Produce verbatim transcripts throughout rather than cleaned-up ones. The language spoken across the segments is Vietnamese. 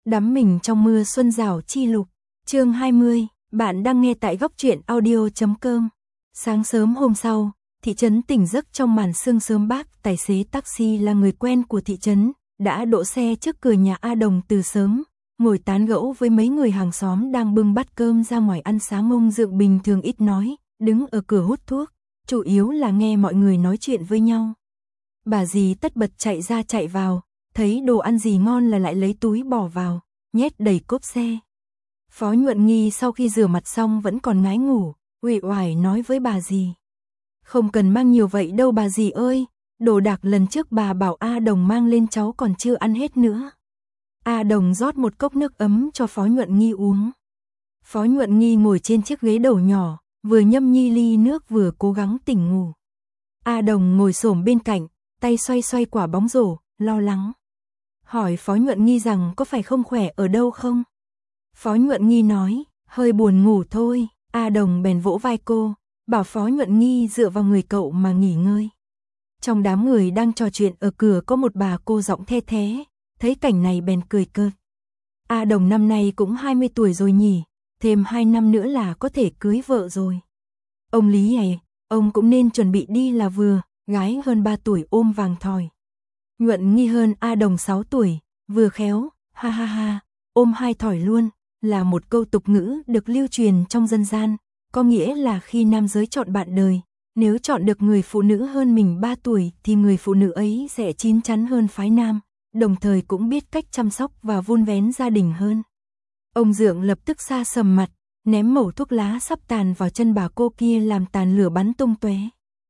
Đắm mình trong mưa xuân rào chi lục, chương hai mươi, bạn đang nghe tại góc truyện audio chấm com. Sáng sớm hôm sau, thị trấn tỉnh giấc trong màn sương sớm bác, tài xế taxi là người quen của thị trấn, đã đỗ xe trước cửa nhà A Đồng từ sớm, ngồi tán gẫu với mấy người hàng xóm đang bưng bát cơm ra ngoài ăn sáng. Ông Dượng bình thường ít nói, đứng ở cửa hút thuốc, chủ yếu là nghe mọi người nói chuyện với nhau. Bà dì tất bật chạy ra chạy vào, thấy đồ ăn gì ngon là lại lấy túi bỏ vào, nhét đầy cốp xe. Phó Nhuận Nghi sau khi rửa mặt xong vẫn còn ngái ngủ, uể oải nói với bà dì: "Không cần mang nhiều vậy đâu bà dì ơi, đồ đạc lần trước bà bảo A Đồng mang lên cháu còn chưa ăn hết nữa." A Đồng rót một cốc nước ấm cho Phó Nhuận Nghi uống. Phó Nhuận Nghi ngồi trên chiếc ghế đầu nhỏ, vừa nhâm nhi ly nước vừa cố gắng tỉnh ngủ. A Đồng ngồi xổm bên cạnh, tay xoay xoay quả bóng rổ, lo lắng hỏi Phó Nhuận Nghi rằng có phải không khỏe ở đâu không. Phó Nhuận Nghi nói, hơi buồn ngủ thôi. A Đồng bèn vỗ vai cô, bảo Phó Nhuận Nghi dựa vào người cậu mà nghỉ ngơi. Trong đám người đang trò chuyện ở cửa có một bà cô giọng the thé, thấy cảnh này bèn cười cợt. A Đồng năm nay cũng hai mươi tuổi rồi nhỉ, thêm hai năm nữa là có thể cưới vợ rồi. Ông Lý này, ông cũng nên chuẩn bị đi là vừa, gái hơn ba tuổi ôm vàng thỏi. Nhuận Nghi hơn A Đồng sáu tuổi, vừa khéo, ha ha ha, ôm hai thỏi luôn, là một câu tục ngữ được lưu truyền trong dân gian, có nghĩa là khi nam giới chọn bạn đời, nếu chọn được người phụ nữ hơn mình ba tuổi thì người phụ nữ ấy sẽ chín chắn hơn phái nam, đồng thời cũng biết cách chăm sóc và vun vén gia đình hơn. Ông Dượng lập tức sa sầm mặt, ném mẩu thuốc lá sắp tàn vào chân bà cô kia làm tàn lửa bắn tung tóe.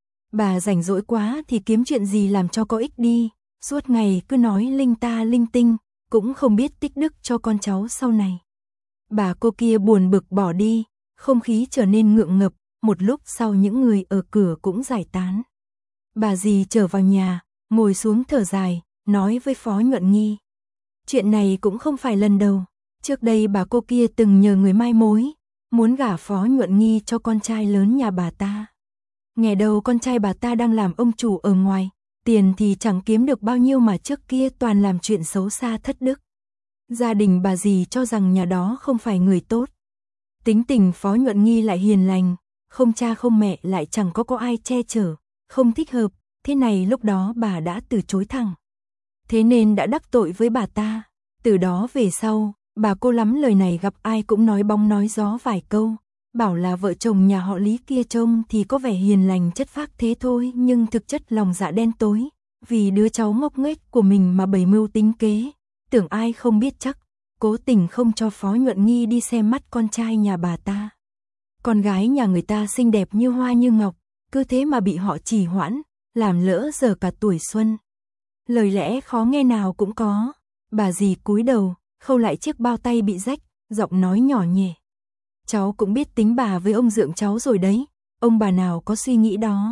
Bà rảnh rỗi quá thì kiếm chuyện gì làm cho có ích đi, suốt ngày cứ nói linh ta linh tinh, cũng không biết tích đức cho con cháu sau này. Bà cô kia buồn bực bỏ đi, không khí trở nên ngượng ngập, một lúc sau những người ở cửa cũng giải tán. Bà dì trở vào nhà, ngồi xuống thở dài, nói với Phó Nhuận Nghi. Chuyện này cũng không phải lần đầu, trước đây bà cô kia từng nhờ người mai mối, muốn gả Phó Nhuận Nghi cho con trai lớn nhà bà ta. Nghe đầu con trai bà ta đang làm ông chủ ở ngoài, tiền thì chẳng kiếm được bao nhiêu mà trước kia toàn làm chuyện xấu xa thất đức. Gia đình bà dì cho rằng nhà đó không phải người tốt. Tính tình Phó Nhuận Nghi lại hiền lành, không cha không mẹ lại chẳng có có ai che chở, không thích hợp, thế này lúc đó bà đã từ chối thẳng. Thế nên đã đắc tội với bà ta, từ đó về sau, bà cô lắm lời này gặp ai cũng nói bóng nói gió vài câu, bảo là vợ chồng nhà họ Lý kia trông thì có vẻ hiền lành chất phác thế thôi nhưng thực chất lòng dạ đen tối, vì đứa cháu ngốc nghếch của mình mà bày mưu tính kế, tưởng ai không biết chắc, cố tình không cho Phó Nhuận Nghi đi xem mắt con trai nhà bà ta. Con gái nhà người ta xinh đẹp như hoa như ngọc, cứ thế mà bị họ trì hoãn, làm lỡ giờ cả tuổi xuân. Lời lẽ khó nghe nào cũng có, bà dì cúi đầu, khâu lại chiếc bao tay bị rách, giọng nói nhỏ nhẹ. Cháu cũng biết tính bà với ông Dượng cháu rồi đấy, ông bà nào có suy nghĩ đó.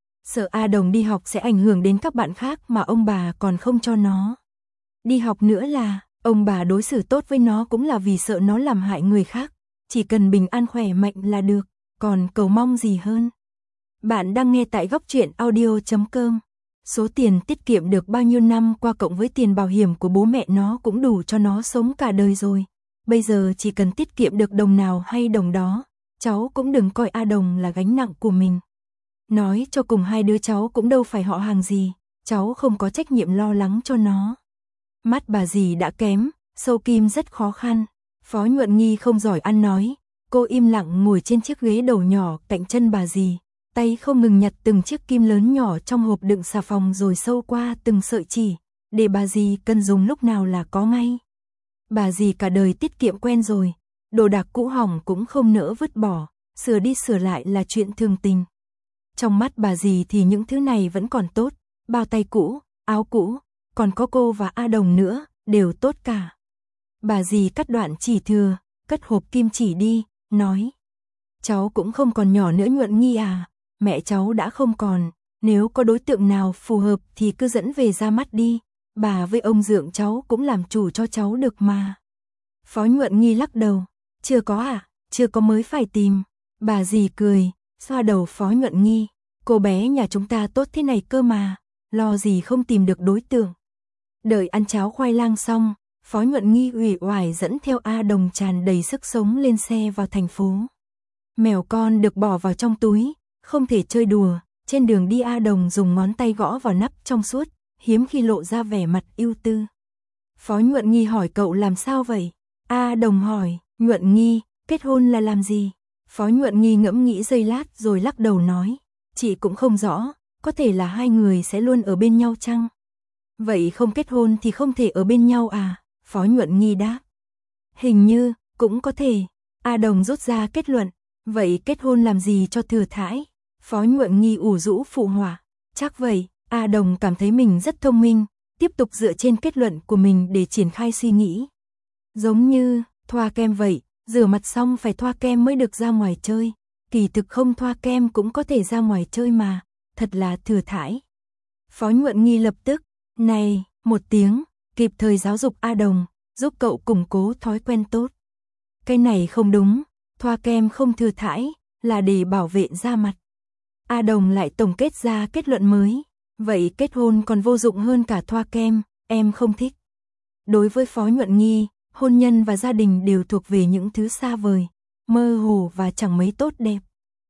Sợ A Đồng đi học sẽ ảnh hưởng đến các bạn khác mà ông bà còn không cho nó đi học nữa là, ông bà đối xử tốt với nó cũng là vì sợ nó làm hại người khác, chỉ cần bình an khỏe mạnh là được, còn cầu mong gì hơn. Bạn đang nghe tại góc truyện audio chấm com. Số tiền tiết kiệm được bao nhiêu năm qua cộng với tiền bảo hiểm của bố mẹ nó cũng đủ cho nó sống cả đời rồi. Bây giờ chỉ cần tiết kiệm được đồng nào hay đồng đó, cháu cũng đừng coi A Đồng là gánh nặng của mình. Nói cho cùng hai đứa cháu cũng đâu phải họ hàng gì, cháu không có trách nhiệm lo lắng cho nó. Mắt bà dì đã kém, sâu kim rất khó khăn. Phó Nhuận Nghi không giỏi ăn nói, cô im lặng ngồi trên chiếc ghế đầu nhỏ cạnh chân bà dì, tay không ngừng nhặt từng chiếc kim lớn nhỏ trong hộp đựng xà phòng rồi sâu qua từng sợi chỉ, để bà dì cần dùng lúc nào là có ngay. Bà dì cả đời tiết kiệm quen rồi, đồ đạc cũ hỏng cũng không nỡ vứt bỏ, sửa đi sửa lại là chuyện thường tình. Trong mắt bà dì thì những thứ này vẫn còn tốt, bao tay cũ, áo cũ, còn có cô và A Đồng nữa, đều tốt cả. Bà dì cắt đoạn chỉ thừa, cất hộp kim chỉ đi, nói. Cháu cũng không còn nhỏ nữa Nhuận Nghi à, mẹ cháu đã không còn, nếu có đối tượng nào phù hợp thì cứ dẫn về ra mắt đi, bà với ông Dượng cháu cũng làm chủ cho cháu được mà. Phó Nhuận Nghi lắc đầu, chưa có à, chưa có mới phải tìm. Bà dì cười, xoa đầu Phó Nhuận Nghi, cô bé nhà chúng ta tốt thế này cơ mà, lo gì không tìm được đối tượng. Đợi ăn cháo khoai lang xong, Phó Nhuận Nghi uể oải dẫn theo A Đồng tràn đầy sức sống lên xe vào thành phố. Mèo con được bỏ vào trong túi, không thể chơi đùa, trên đường đi A Đồng dùng ngón tay gõ vào nắp trong suốt, hiếm khi lộ ra vẻ mặt ưu tư. Phó Nhuận Nghi hỏi cậu làm sao vậy? A Đồng hỏi, Nhuận Nghi, kết hôn là làm gì? Phó Nhuận Nghi ngẫm nghĩ giây lát rồi lắc đầu nói, chị cũng không rõ, có thể là hai người sẽ luôn ở bên nhau chăng? Vậy không kết hôn thì không thể ở bên nhau à? Phó Nhuận Nghi đáp. Hình như, cũng có thể. A Đồng rút ra kết luận, vậy kết hôn làm gì cho thừa thãi? Phó Nhuận Nghi ủ rũ phụ họa, chắc vậy. A Đồng cảm thấy mình rất thông minh, tiếp tục dựa trên kết luận của mình để triển khai suy nghĩ. Giống như, thoa kem vậy, rửa mặt xong phải thoa kem mới được ra ngoài chơi. Kỳ thực không thoa kem cũng có thể ra ngoài chơi mà, thật là thừa thãi. Phó Nhuận Nghi lập tức, này, một tiếng, kịp thời giáo dục A Đồng, giúp cậu củng cố thói quen tốt. Cái này không đúng, thoa kem không thừa thãi, là để bảo vệ da mặt. A Đồng lại tổng kết ra kết luận mới, vậy kết hôn còn vô dụng hơn cả thoa kem, em không thích. Đối với Phó Nhuận Nghi, hôn nhân và gia đình đều thuộc về những thứ xa vời, mơ hồ và chẳng mấy tốt đẹp.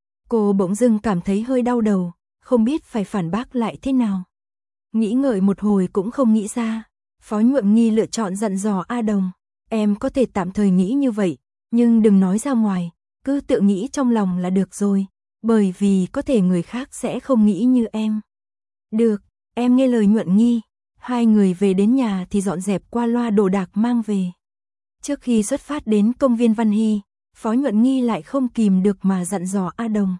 Cô bỗng dưng cảm thấy hơi đau đầu, không biết phải phản bác lại thế nào. Nghĩ ngợi một hồi cũng không nghĩ ra, Phó Nhuận Nghi lựa chọn dặn dò A Đồng, em có thể tạm thời nghĩ như vậy, nhưng đừng nói ra ngoài, cứ tự nghĩ trong lòng là được rồi, bởi vì có thể người khác sẽ không nghĩ như em. Được, em nghe lời Nhuận Nghi. Hai người về đến nhà thì dọn dẹp qua loa đồ đạc mang về. Trước khi xuất phát đến công viên Văn Hy, Phó Nhuận Nghi lại không kìm được mà dặn dò A Đồng.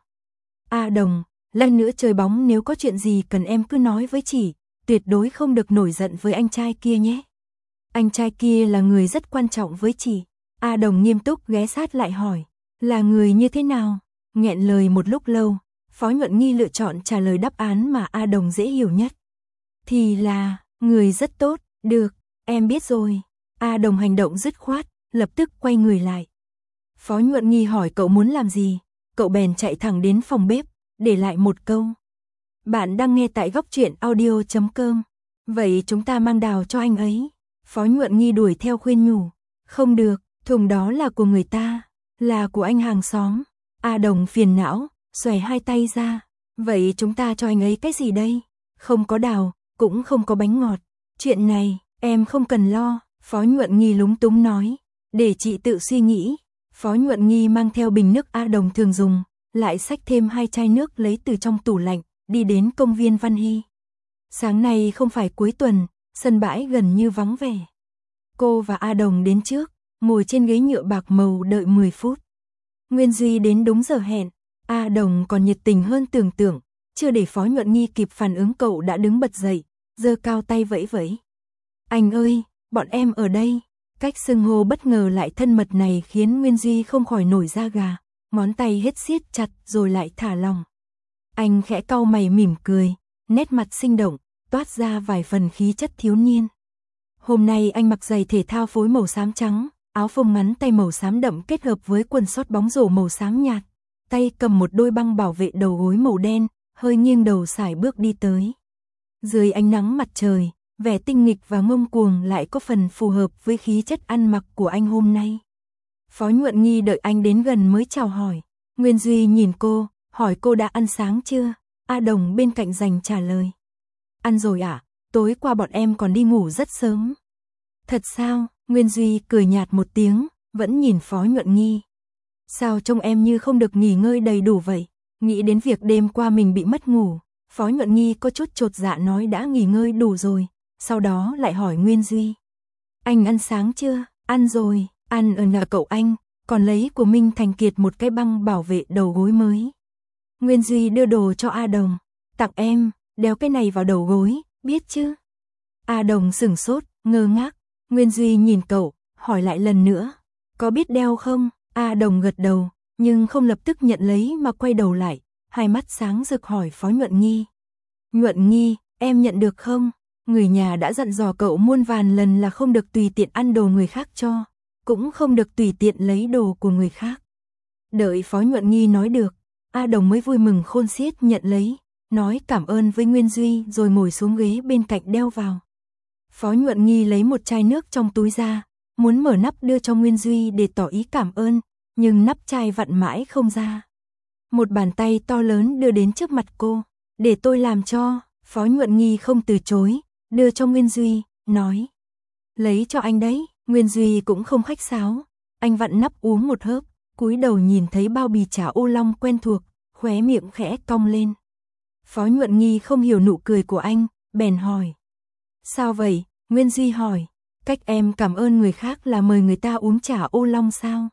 A Đồng, lát nữa chơi bóng nếu có chuyện gì cần em cứ nói với chị, tuyệt đối không được nổi giận với anh trai kia nhé. Anh trai kia là người rất quan trọng với chị. A Đồng nghiêm túc ghé sát lại hỏi, là người như thế nào? Nghẹn lời một lúc lâu, Phó Nhuận Nghi lựa chọn trả lời đáp án mà A Đồng dễ hiểu nhất. Thì là, người rất tốt, được, em biết rồi. A Đồng hành động dứt khoát, lập tức quay người lại. Phó Nhuận Nghi hỏi cậu muốn làm gì, cậu bèn chạy thẳng đến phòng bếp, để lại một câu. Bạn đang nghe tại góc truyện audio chấm com. Vậy chúng ta mang đào cho anh ấy. Phó Nhuận Nghi đuổi theo khuyên nhủ. Không được, thùng đó là của người ta, là của anh hàng xóm. A Đồng phiền não, xòe hai tay ra. Vậy chúng ta cho anh ấy cái gì đây? Không có đào, cũng không có bánh ngọt. Chuyện này, em không cần lo. Phó Nhuận Nghi lúng túng nói. Để chị tự suy nghĩ. Phó Nhuận Nghi mang theo bình nước A Đồng thường dùng, lại xách thêm hai chai nước lấy từ trong tủ lạnh, đi đến công viên Văn Hy. Sáng nay không phải cuối tuần, sân bãi gần như vắng vẻ. Cô và A Đồng đến trước, ngồi trên ghế nhựa bạc màu đợi mười phút. Nguyên Duy đến đúng giờ hẹn, A Đồng còn nhiệt tình hơn tưởng tượng, chưa để Phó Nhuận Nghi kịp phản ứng cậu đã đứng bật dậy, giơ cao tay vẫy vẫy. Anh ơi, bọn em ở đây. Cách xưng hô bất ngờ lại thân mật này khiến Nguyên Duy không khỏi nổi da gà, ngón tay hết siết chặt rồi lại thả lỏng. Anh khẽ cau mày mỉm cười, nét mặt sinh động, toát ra vài phần khí chất thiếu niên. Hôm nay anh mặc giày thể thao phối màu xám trắng, áo phông ngắn tay màu xám đậm kết hợp với quần sót bóng rổ màu xám nhạt, tay cầm một đôi băng bảo vệ đầu gối màu đen, hơi nghiêng đầu sải bước đi tới. Dưới ánh nắng mặt trời, vẻ tinh nghịch và ngông cuồng lại có phần phù hợp với khí chất ăn mặc của anh hôm nay. Phó Nhuận Nghi đợi anh đến gần mới chào hỏi. Nguyên Duy nhìn cô, hỏi cô đã ăn sáng chưa? A Đồng bên cạnh dành trả lời. Ăn rồi ạ, à? Tối qua bọn em còn đi ngủ rất sớm. Thật sao? Nguyên Duy cười nhạt một tiếng, vẫn nhìn Phó Nhuận Nghi. Sao trông em như không được nghỉ ngơi đầy đủ vậy? Nghĩ đến việc đêm qua mình bị mất ngủ, Phó Nhuận Nghi có chút chột dạ nói đã nghỉ ngơi đủ rồi, sau đó lại hỏi Nguyên Duy. Anh ăn sáng chưa? Ăn rồi, ăn ở nhà cậu anh, còn lấy của Minh Thành Kiệt một cái băng bảo vệ đầu gối mới. Nguyên Duy đưa đồ cho A Đồng, tặng em, đeo cái này vào đầu gối, biết chứ? A Đồng sửng sốt, ngơ ngác. Nguyên Duy nhìn cậu, hỏi lại lần nữa, có biết đeo không? A Đồng gật đầu, nhưng không lập tức nhận lấy mà quay đầu lại, hai mắt sáng rực hỏi Phó Nhuận Nghi. Nhuận Nghi, em nhận được không? Người nhà đã dặn dò cậu muôn vàn lần là không được tùy tiện ăn đồ người khác cho, cũng không được tùy tiện lấy đồ của người khác. Đợi Phó Nhuận Nghi nói được, A Đồng mới vui mừng khôn xiết nhận lấy, nói cảm ơn với Nguyên Duy rồi ngồi xuống ghế bên cạnh đeo vào. Phó Nhuận Nghi lấy một chai nước trong túi ra, muốn mở nắp đưa cho Nguyên Duy để tỏ ý cảm ơn, nhưng nắp chai vặn mãi không ra. Một bàn tay to lớn đưa đến trước mặt cô, để tôi làm cho. Phó Nhuận Nghi không từ chối, đưa cho Nguyên Duy, nói. Lấy cho anh đấy. Nguyên Duy cũng không khách sáo, anh vặn nắp uống một hớp, cúi đầu nhìn thấy bao bì trà ô long quen thuộc, khóe miệng khẽ cong lên. Phó Nhuận Nghi không hiểu nụ cười của anh, bèn hỏi. Sao vậy? Nguyên Duy hỏi. Cách em cảm ơn người khác là mời người ta uống trà ô long sao?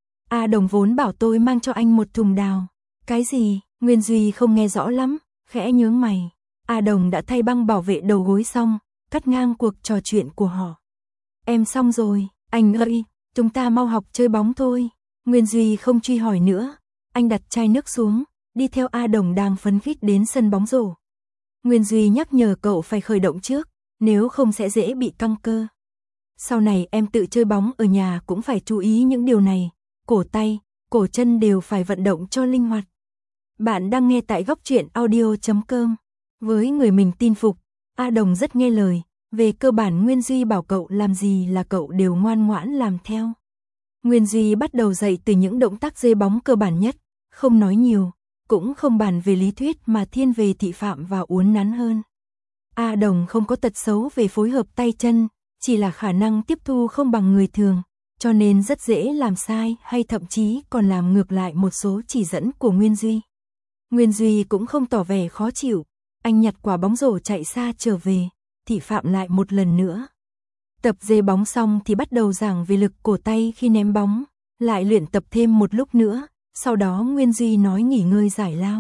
A Đồng vốn bảo tôi mang cho anh một thùng đào. Cái gì? Nguyên Duy không nghe rõ lắm, khẽ nhướng mày. A Đồng đã thay băng bảo vệ đầu gối xong, cắt ngang cuộc trò chuyện của họ. Em xong rồi, anh ơi, chúng ta mau học chơi bóng thôi. Nguyên Duy không truy hỏi nữa, anh đặt chai nước xuống, đi theo A Đồng đang phấn khích đến sân bóng rổ. Nguyên Duy nhắc nhở cậu phải khởi động trước, nếu không sẽ dễ bị căng cơ. Sau này em tự chơi bóng ở nhà cũng phải chú ý những điều này, cổ tay, cổ chân đều phải vận động cho linh hoạt. Bạn đang nghe tại góc truyện audio chấm com. Với người mình tin phục, A Đồng rất nghe lời, về cơ bản Nguyên Duy bảo cậu làm gì là cậu đều ngoan ngoãn làm theo. Nguyên Duy bắt đầu dạy từ những động tác dê bóng cơ bản nhất, không nói nhiều, cũng không bàn về lý thuyết mà thiên về thị phạm và uốn nắn hơn. A Đồng không có tật xấu về phối hợp tay chân, chỉ là khả năng tiếp thu không bằng người thường, cho nên rất dễ làm sai hay thậm chí còn làm ngược lại một số chỉ dẫn của Nguyên Duy. Nguyên Duy cũng không tỏ vẻ khó chịu, anh nhặt quả bóng rổ chạy xa trở về, thị phạm lại một lần nữa. Tập dê bóng xong thì bắt đầu giảng về lực cổ tay khi ném bóng, lại luyện tập thêm một lúc nữa, sau đó Nguyên Duy nói nghỉ ngơi giải lao.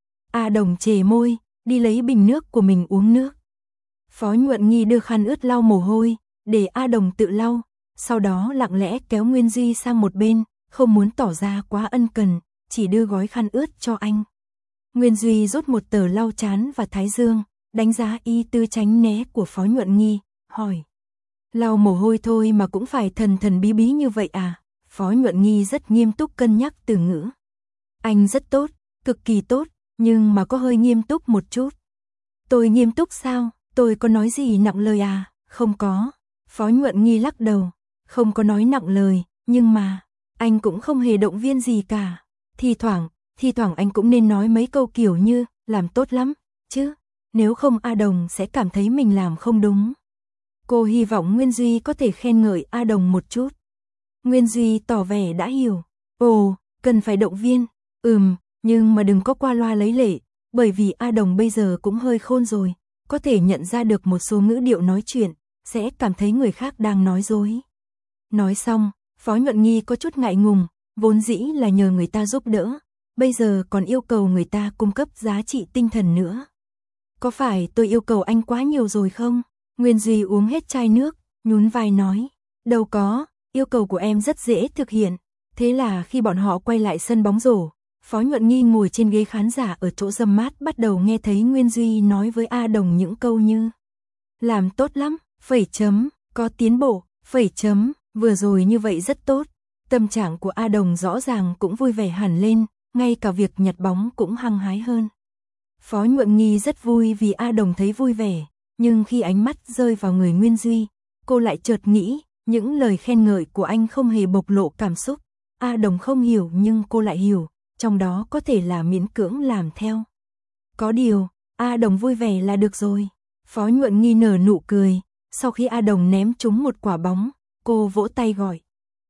A Đồng chề môi, đi lấy bình nước của mình uống nước. Phó Nhuận Nghi đưa khăn ướt lau mồ hôi, để A Đồng tự lau, sau đó lặng lẽ kéo Nguyên Duy sang một bên, không muốn tỏ ra quá ân cần, chỉ đưa gói khăn ướt cho anh. Nguyên Duy rút một tờ lau trán và thái dương, đánh giá y tư tránh né của Phó Nhuận Nghi, hỏi. Lau mồ hôi thôi mà cũng phải thần thần bí bí như vậy à? Phó Nhuận Nghi rất nghiêm túc cân nhắc từ ngữ. Anh rất tốt, cực kỳ tốt, nhưng mà có hơi nghiêm túc một chút. Tôi nghiêm túc sao? Tôi có nói gì nặng lời à? Không có. Phó Nhuận Nghi lắc đầu. Không có nói nặng lời, nhưng mà, anh cũng không hề động viên gì cả. Thì thoảng, thì thoảng anh cũng nên nói mấy câu kiểu như, làm tốt lắm, chứ. Nếu không A Đồng sẽ cảm thấy mình làm không đúng. Cô hy vọng Nguyên Duy có thể khen ngợi A Đồng một chút. Nguyên Duy tỏ vẻ đã hiểu. Ồ, cần phải động viên. Ừm, nhưng mà đừng có qua loa lấy lệ, bởi vì A Đồng bây giờ cũng hơi khôn rồi, có thể nhận ra được một số ngữ điệu nói chuyện, sẽ cảm thấy người khác đang nói dối. Nói xong, Phó Nhuận Nghi có chút ngại ngùng, vốn dĩ là nhờ người ta giúp đỡ, bây giờ còn yêu cầu người ta cung cấp giá trị tinh thần nữa. Có phải tôi yêu cầu anh quá nhiều rồi không? Nguyên Duy uống hết chai nước, nhún vai nói. Đâu có, yêu cầu của em rất dễ thực hiện. Thế là khi bọn họ quay lại sân bóng rổ, Phó Nhuận Nghi ngồi trên ghế khán giả ở chỗ râm mát bắt đầu nghe thấy Nguyên Duy nói với A Đồng những câu như. Làm tốt lắm, phẩy chấm, có tiến bộ, phẩy chấm, vừa rồi như vậy rất tốt. Tâm trạng của A Đồng rõ ràng cũng vui vẻ hẳn lên, ngay cả việc nhặt bóng cũng hăng hái hơn. Phó Nhuận Nghi rất vui vì A Đồng thấy vui vẻ, nhưng khi ánh mắt rơi vào người Nguyên Duy, cô lại chợt nghĩ, những lời khen ngợi của anh không hề bộc lộ cảm xúc. A Đồng không hiểu nhưng cô lại hiểu, trong đó có thể là miễn cưỡng làm theo. Có điều, A Đồng vui vẻ là được rồi. Phó Nhuận Nghi nở nụ cười, sau khi A Đồng ném trúng một quả bóng, cô vỗ tay gọi.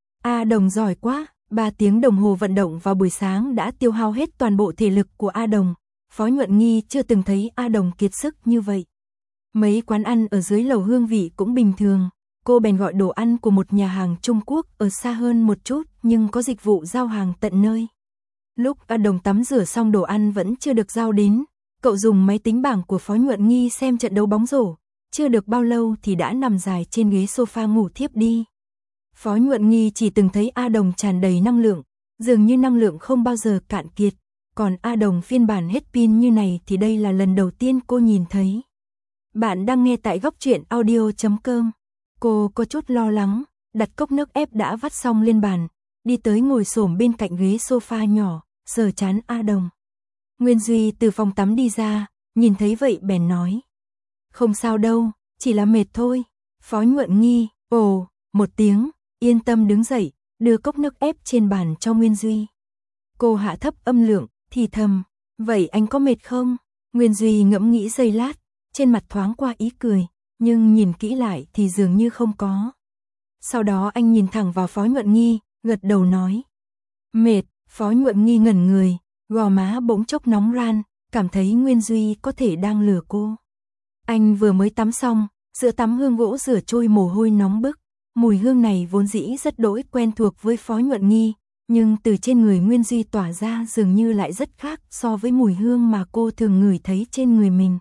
A Đồng giỏi quá, ba tiếng đồng hồ vận động vào buổi sáng đã tiêu hao hết toàn bộ thể lực của A Đồng. Phó Nhuận Nghi chưa từng thấy A Đồng kiệt sức như vậy. Mấy quán ăn ở dưới lầu hương vị cũng bình thường, cô bèn gọi đồ ăn của một nhà hàng Trung Quốc ở xa hơn một chút nhưng có dịch vụ giao hàng tận nơi. Lúc A Đồng tắm rửa xong đồ ăn vẫn chưa được giao đến, cậu dùng máy tính bảng của Phó Nhuận Nghi xem trận đấu bóng rổ, chưa được bao lâu thì đã nằm dài trên ghế sofa ngủ thiếp đi. Phó Nhuận Nghi chỉ từng thấy A Đồng tràn đầy năng lượng, dường như năng lượng không bao giờ cạn kiệt, còn A Đồng phiên bản hết pin như này thì đây là lần đầu tiên cô nhìn thấy. Bạn đang nghe tại góc truyện audio chấm com. Cô có chút lo lắng, đặt cốc nước ép đã vắt xong lên bàn, đi tới ngồi xổm bên cạnh ghế sofa nhỏ, sờ trán A Đồng. Nguyên Duy từ phòng tắm đi ra, nhìn thấy vậy bèn nói. Không sao đâu, chỉ là mệt thôi. Phó Nhuận Nghi, ồ, một tiếng, yên tâm đứng dậy, đưa cốc nước ép trên bàn cho Nguyên Duy. Cô hạ thấp âm lượng, thì thầm, vậy anh có mệt không? Nguyên Duy ngẫm nghĩ giây lát, trên mặt thoáng qua ý cười, nhưng nhìn kỹ lại thì dường như không có. Sau đó anh nhìn thẳng vào Phó Nhuận Nghi, gật đầu nói. Mệt, Phó Nhuận Nghi ngẩn người, gò má bỗng chốc nóng ran, cảm thấy Nguyên Duy có thể đang lừa cô. Anh vừa mới tắm xong, giữa tắm hương gỗ rửa trôi mồ hôi nóng bức. Mùi hương này vốn dĩ rất đỗi quen thuộc với Phó Nhuận Nghi, nhưng từ trên người Nguyên Duy tỏa ra dường như lại rất khác so với mùi hương mà cô thường ngửi thấy trên người mình.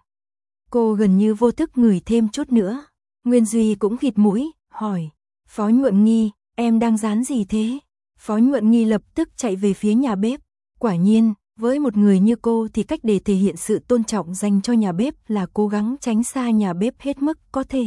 Cô gần như vô thức ngửi thêm chút nữa. Nguyên Duy cũng khịt mũi, hỏi, Phó Nhuận Nghi, em đang rán gì thế? Phó Nhuận Nghi lập tức chạy về phía nhà bếp. Quả nhiên, với một người như cô thì cách để thể hiện sự tôn trọng dành cho nhà bếp là cố gắng tránh xa nhà bếp hết mức có thể.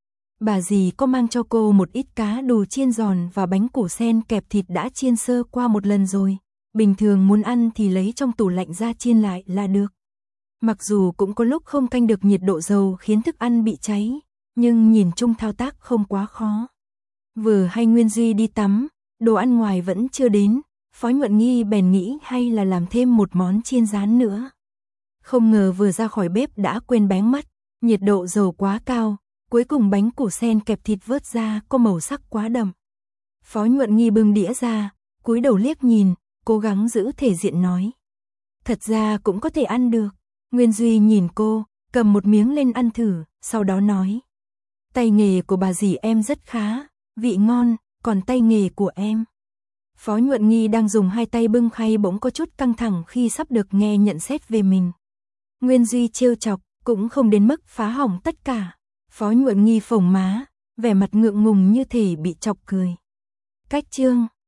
Bà dì có mang cho cô một ít cá đù chiên giòn và bánh củ sen kẹp thịt đã chiên sơ qua một lần rồi. Bình thường muốn ăn thì lấy trong tủ lạnh ra chiên lại là được. Mặc dù cũng có lúc không canh được nhiệt độ dầu khiến thức ăn bị cháy, nhưng nhìn chung thao tác không quá khó. Vừa hay Nguyên Duy đi tắm, đồ ăn ngoài vẫn chưa đến, Phó Nhuận Nghi bèn nghĩ hay là làm thêm một món chiên rán nữa. Không ngờ vừa ra khỏi bếp đã quên bén mắt, nhiệt độ dầu quá cao, cuối cùng bánh củ sen kẹp thịt vớt ra có màu sắc quá đậm. Phó Nhuận Nghi bưng đĩa ra, cúi đầu liếc nhìn, cố gắng giữ thể diện nói. Thật ra cũng có thể ăn được. Nguyên Duy nhìn cô, cầm một miếng lên ăn thử, sau đó nói. Tay nghề của bà dì em rất khá, vị ngon, còn tay nghề của em. Phó Nhuận Nghi đang dùng hai tay bưng khay bỗng có chút căng thẳng khi sắp được nghe nhận xét về mình. Nguyên Duy trêu chọc, cũng không đến mức phá hỏng tất cả. Phó Nhuận Nghi phồng má, vẻ mặt ngượng ngùng như thể bị chọc cười. Cách chương